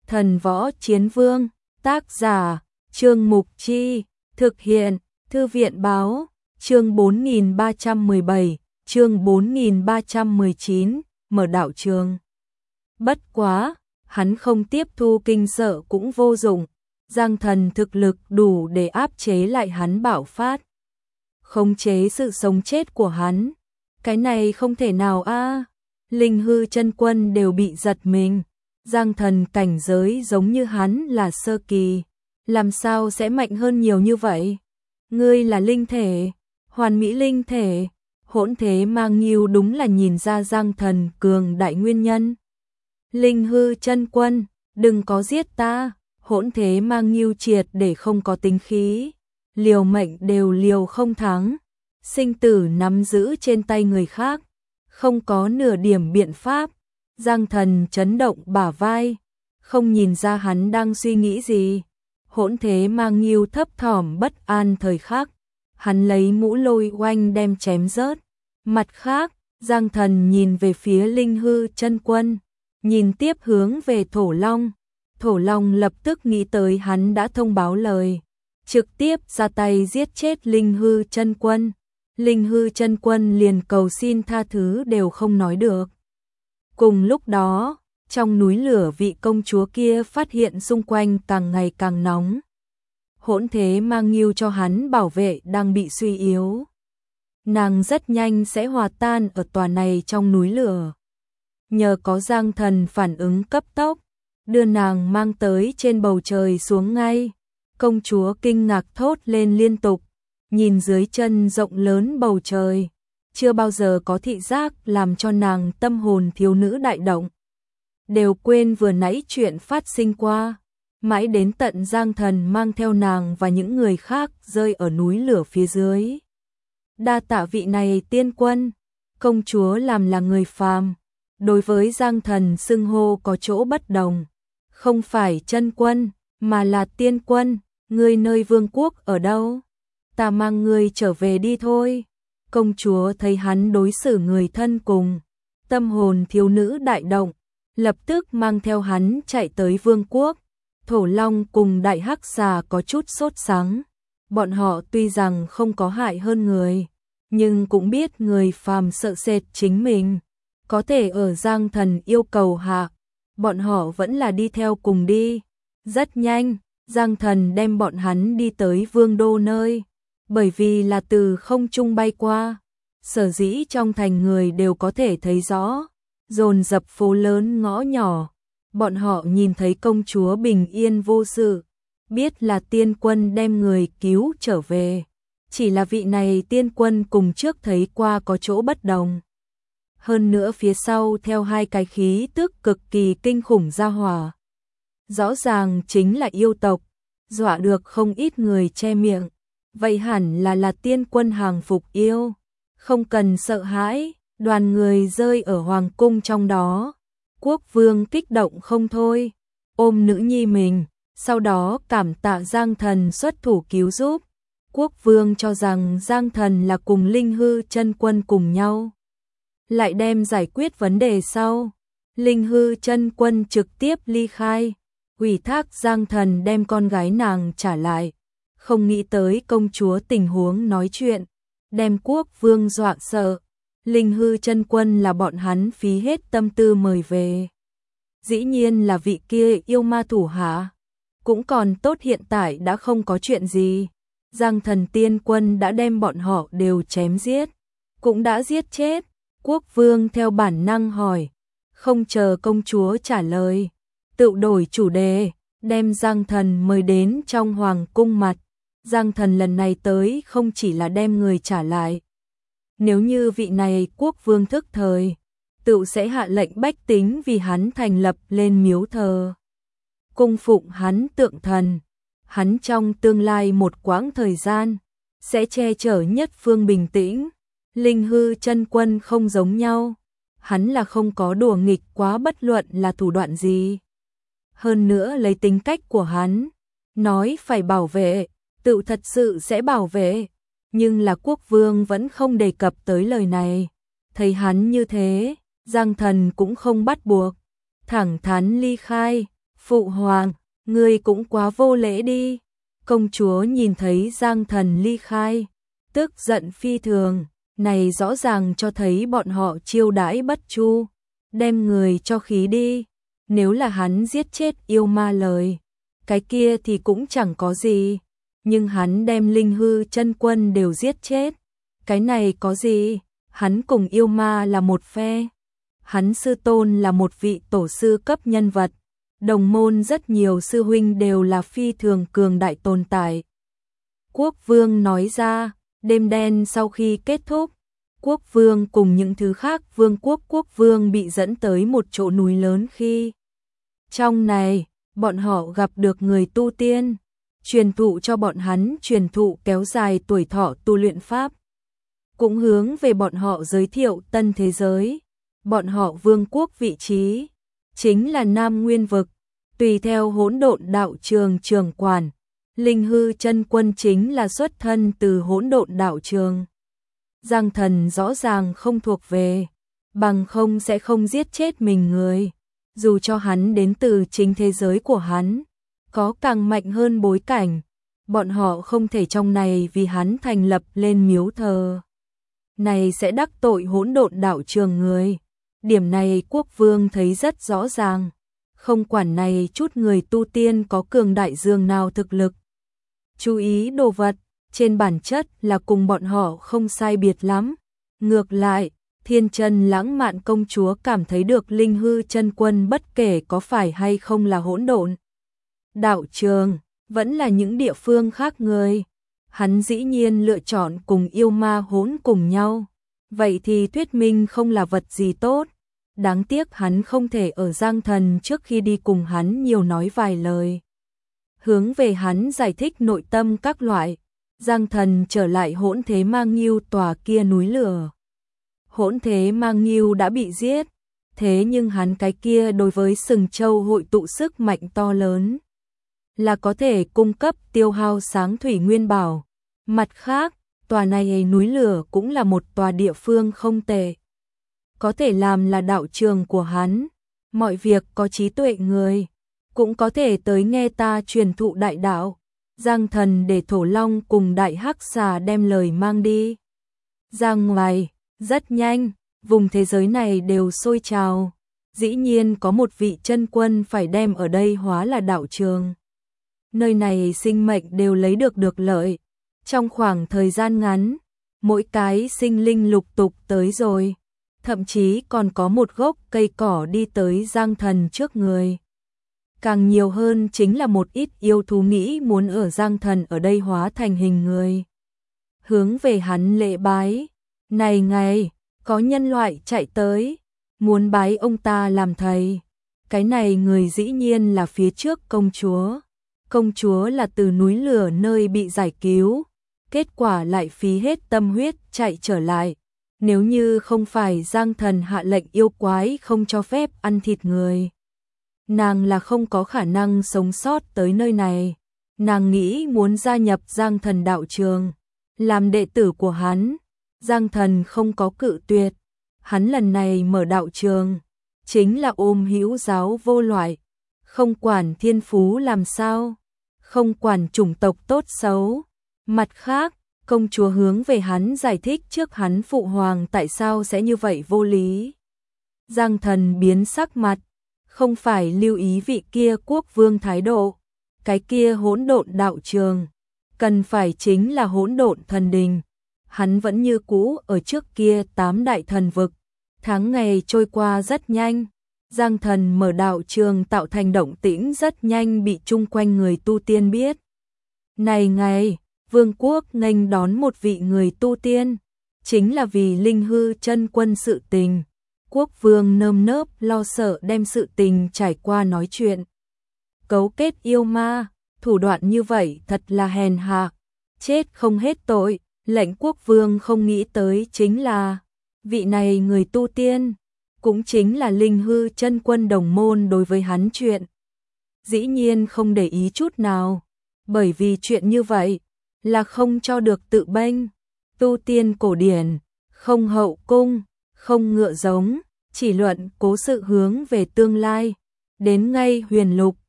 Thần Võ Chiến Vương, tác giả, Trương Mục Chi, thực hiện, Thư viện Báo, chương 4317, chương 4319, mở đạo trường. Bất quá, hắn không tiếp thu kinh sợ cũng vô dụng, Giang Thần thực lực đủ để áp chế lại hắn bạo phát. Khống chế sự sống chết của hắn, cái này không thể nào a. Linh Hư chân quân đều bị giật mình. Giang Thần cảnh giới giống như hắn là sơ kỳ, làm sao sẽ mạnh hơn nhiều như vậy? Ngươi là linh thể, hoàn mỹ linh thể. Hỗn Thế Ma Nghiêu đúng là nhìn ra Giang Thần cường đại nguyên nhân. Linh Hư chân quân, đừng có giết ta. Hỗn Thế Ma Nghiêu triệt để không có tính khí, liều mệnh đều liều không thắng, sinh tử nắm giữ trên tay người khác, không có nửa điểm biện pháp. Giang Thần chấn động bả vai, không nhìn ra hắn đang suy nghĩ gì. Hỗn Thế Ma Nghiêu thấp thỏm bất an thời khắc, hắn lấy mũ lôi oanh đem chém rớt. Mặt khác, Giang Thần nhìn về phía Linh Hư chân quân, nhìn tiếp hướng về Thổ Long. Thổ Long lập tức nghĩ tới hắn đã thông báo lời, trực tiếp ra tay giết chết Linh Hư chân quân. Linh Hư chân quân liền cầu xin tha thứ đều không nói được. Cùng lúc đó, trong núi lửa vị công chúa kia phát hiện xung quanh càng ngày càng nóng. Hỗn Thế Ma Nghiêu cho hắn bảo vệ đang bị suy yếu. Nàng rất nhanh sẽ hòa tan ở tòa này trong núi lửa. Nhờ có Giang Thần phản ứng cấp tốc, đưa nàng mang tới trên bầu trời xuống ngay. Công chúa kinh ngạc thốt lên liên tục, nhìn dưới chân rộng lớn bầu trời. Chưa bao giờ có thị giác làm cho nàng tâm hồn thiếu nữ đại động. Đều quên vừa nãy chuyện phát sinh qua. Mãi đến tận Giang Thần mang theo nàng và những người khác rơi ở núi lửa phía dưới. Đa tạ vị này tiên quân. Công chúa làm là người phàm, đối với Giang Thần xưng hô có chỗ bất đồng. Không phải chân quân, mà là tiên quân. Ngươi nơi vương quốc ở đâu? Ta mang ngươi trở về đi thôi. Công chúa thấy hắn đối xử người thân cùng, tâm hồn thiếu nữ đại động, lập tức mang theo hắn chạy tới vương quốc. Thổ Long cùng Đại Hắc Xà có chút sốt sắng. Bọn họ tuy rằng không có hại hơn người, nhưng cũng biết người phàm sợ sệt chính mình. Có thể ở Giang Thần yêu cầu hạ, bọn họ vẫn là đi theo cùng đi. Rất nhanh, Giang Thần đem bọn hắn đi tới vương đô nơi. Bởi vì là từ không trung bay qua, sở dĩ trong thành người đều có thể thấy rõ, dồn dập phố lớn ngõ nhỏ. Bọn họ nhìn thấy công chúa bình yên vô sự, biết là tiên quân đem người cứu trở về. Chỉ là vị này tiên quân cùng trước thấy qua có chỗ bất đồng. Hơn nữa phía sau theo hai cái khí tức cực kỳ kinh khủng ra hỏa. Rõ ràng chính là yêu tộc, dọa được không ít người che miệng. Vậy hẳn là tiên quân hàng phục yêu. Không cần sợ hãi, đoàn người rơi ở hoàng cung trong đó. Quốc vương kích động không thôi, ôm nữ nhi mình, sau đó cảm tạ Giang Thần xuất thủ cứu giúp. Quốc vương cho rằng Giang Thần là cùng Linh Hư chân quân cùng nhau, lại đem giải quyết vấn đề sau. Linh Hư chân quân trực tiếp ly khai, ủy thác Giang Thần đem con gái nàng trả lại. Không nghĩ tới công chúa tình huống nói chuyện, đem quốc vương dọa sợ. Linh Hư chân quân là bọn hắn phí hết tâm tư mời về. Dĩ nhiên là vị kia yêu ma thủ hạ. Cũng còn tốt hiện tại đã không có chuyện gì. Giang Thần tiên quân đã đem bọn họ đều chém giết, cũng đã giết chết. Quốc vương theo bản năng hỏi, không chờ công chúa trả lời, tự đổi chủ đề, đem Giang Thần mời đến trong hoàng cung mặt. Giang Thần lần này tới không chỉ là đem người trả lại. Nếu như vị này quốc vương thức thời, tự sẽ hạ lệnh bách tính vì hắn thành lập lên miếu thờ, cung phụng hắn tượng thần. Hắn trong tương lai một quãng thời gian sẽ che chở nhất phương bình tĩnh. Linh Hư chân quân không giống nhau, hắn là không có đùa nghịch quá bất luận là thủ đoạn gì. Hơn nữa lấy tính cách của hắn, nói phải bảo vệ, tự thật sự sẽ bảo vệ. Nhưng là quốc vương vẫn không đề cập tới lời này. Thấy hắn như thế, Giang Thần cũng không bắt buộc, thẳng thắn ly khai. Phụ hoàng, ngươi cũng quá vô lễ đi. Công chúa nhìn thấy Giang Thần ly khai, tức giận phi thường, này rõ ràng cho thấy bọn họ chiêu đãi bất chu, đem người cho khí đi. Nếu là hắn giết chết yêu ma lời, cái kia thì cũng chẳng có gì, nhưng hắn đem Linh Hư Chân Quân đều giết chết, cái này có gì? Hắn cùng yêu ma là một phe, hắn sư tôn là một vị tổ sư cấp nhân vật, đồng môn rất nhiều sư huynh đều là phi thường cường đại tồn tại. Quốc vương nói ra, đêm đen sau khi kết thúc, quốc vương cùng những thứ khác vương quốc vương bị dẫn tới một chỗ núi lớn khi trong này, bọn họ gặp được người tu tiên, truyền thụ cho bọn hắn truyền thụ kéo dài tuổi thọ tu luyện pháp. Cũng hướng về bọn họ giới thiệu tân thế giới, bọn họ vương quốc vị trí, chính là Nam Nguyên Vực, tùy theo Hỗn Độn Đạo Trường trường quản, Linh Hư Chân Quân chính là xuất thân từ Hỗn Độn Đạo Trường. Giang Thần rõ ràng không thuộc về, bằng không sẽ không giết chết mình người, dù cho hắn đến từ chính thế giới của hắn, có càng mạnh hơn bối cảnh, bọn họ không thể trong này vì hắn thành lập lên miếu thờ. Này sẽ đắc tội Hỗn Độn Đạo Trường người. Điểm này quốc vương thấy rất rõ ràng, không quản này chút người tu tiên có cường đại dường nào thực lực. Chú ý đồ vật, trên bản chất là cùng bọn họ không sai biệt lắm. Ngược lại, Thiên Chân Lãng Mạn công chúa cảm thấy được Linh Hư Chân Quân bất kể có phải hay không là Hỗn Độn Đạo Trường, vẫn là những địa phương khác người. Hắn dĩ nhiên lựa chọn cùng yêu ma hỗn cùng nhau, vậy thì thuyết minh không là vật gì tốt. Đáng tiếc hắn không thể ở Giang Thần trước khi đi cùng hắn nhiều nói vài lời. Hướng về hắn giải thích nội tâm các loại, Giang Thần trở lại Hỗn Thế Mang Nghiêu tòa kia núi lửa. Hỗn Thế Mang Nghiêu đã bị giết, thế nhưng hắn cái kia đối với Sừng Châu hội tụ sức mạnh to lớn, là có thể cung cấp tiêu hao sáng thủy nguyên bảo. Mặt khác, tòa này núi lửa cũng là một tòa địa phương không tệ, có thể làm là đạo trường của hắn, mọi việc có trí tuệ người, cũng có thể tới nghe ta truyền thụ đại đạo. Giang Thần để Thổ Long cùng Đại Hắc Xà đem lời mang đi ra ngoài, rất nhanh, vùng thế giới này đều sôi trào, dĩ nhiên có một vị chân quân phải đem ở đây hóa là đạo trường. Nơi này sinh mệnh đều lấy được lợi, trong khoảng thời gian ngắn, mỗi cái sinh linh lục tục tới rồi. Thậm chí còn có một gốc cây cỏ đi tới Giang Thần trước người. Càng nhiều hơn chính là một ít yêu thú nghĩ muốn ở Giang Thần ở đây hóa thành hình người. Hướng về hắn lễ bái. Này ngày, có nhân loại chạy tới, muốn bái ông ta làm thầy. Cái này người dĩ nhiên là phía trước công chúa. Công chúa là từ núi lửa nơi bị giải cứu, kết quả lại phí hết tâm huyết chạy trở lại. Nếu như không phải Giang Thần hạ lệnh yêu quái không cho phép ăn thịt người, nàng là không có khả năng sống sót tới nơi này. Nàng nghĩ muốn gia nhập Giang Thần đạo trường, làm đệ tử của hắn. Giang Thần không có cự tuyệt. Hắn lần này mở đạo trường, chính là ôm hữu giáo vô loại, không quản thiên phú làm sao, không quản chủng tộc tốt xấu. Mặt khác, công chúa hướng về hắn giải thích trước hắn phụ hoàng tại sao sẽ như vậy vô lý. Giang Thần biến sắc mặt, không phải lưu ý vị kia quốc vương thái độ, cái kia Hỗn Độn đạo trường, cần phải chính là Hỗn Độn thần đình. Hắn vẫn như cũ ở trước kia 8 đại thần vực. Tháng ngày trôi qua rất nhanh, Giang Thần mở đạo trường tạo thành động tĩnh rất nhanh bị chung quanh người tu tiên biết. Này ngày, vương quốc nghênh đón một vị người tu tiên, chính là vì Linh Hư Chân Quân sự tình. Quốc vương nơm nớp lo sợ đem sự tình trải qua nói chuyện. Cấu kết yêu ma, thủ đoạn như vậy thật là hèn hạ, chết không hết tội. Lệnh quốc vương không nghĩ tới chính là vị này người tu tiên, cũng chính là Linh Hư Chân Quân đồng môn đối với hắn chuyện. Dĩ nhiên không để ý chút nào, bởi vì chuyện như vậy là không cho được tự bênh. Tu tiên cổ điển, không hậu cung, không ngựa giống, chỉ luận cố sự hướng về tương lai. Đến ngay huyền lục,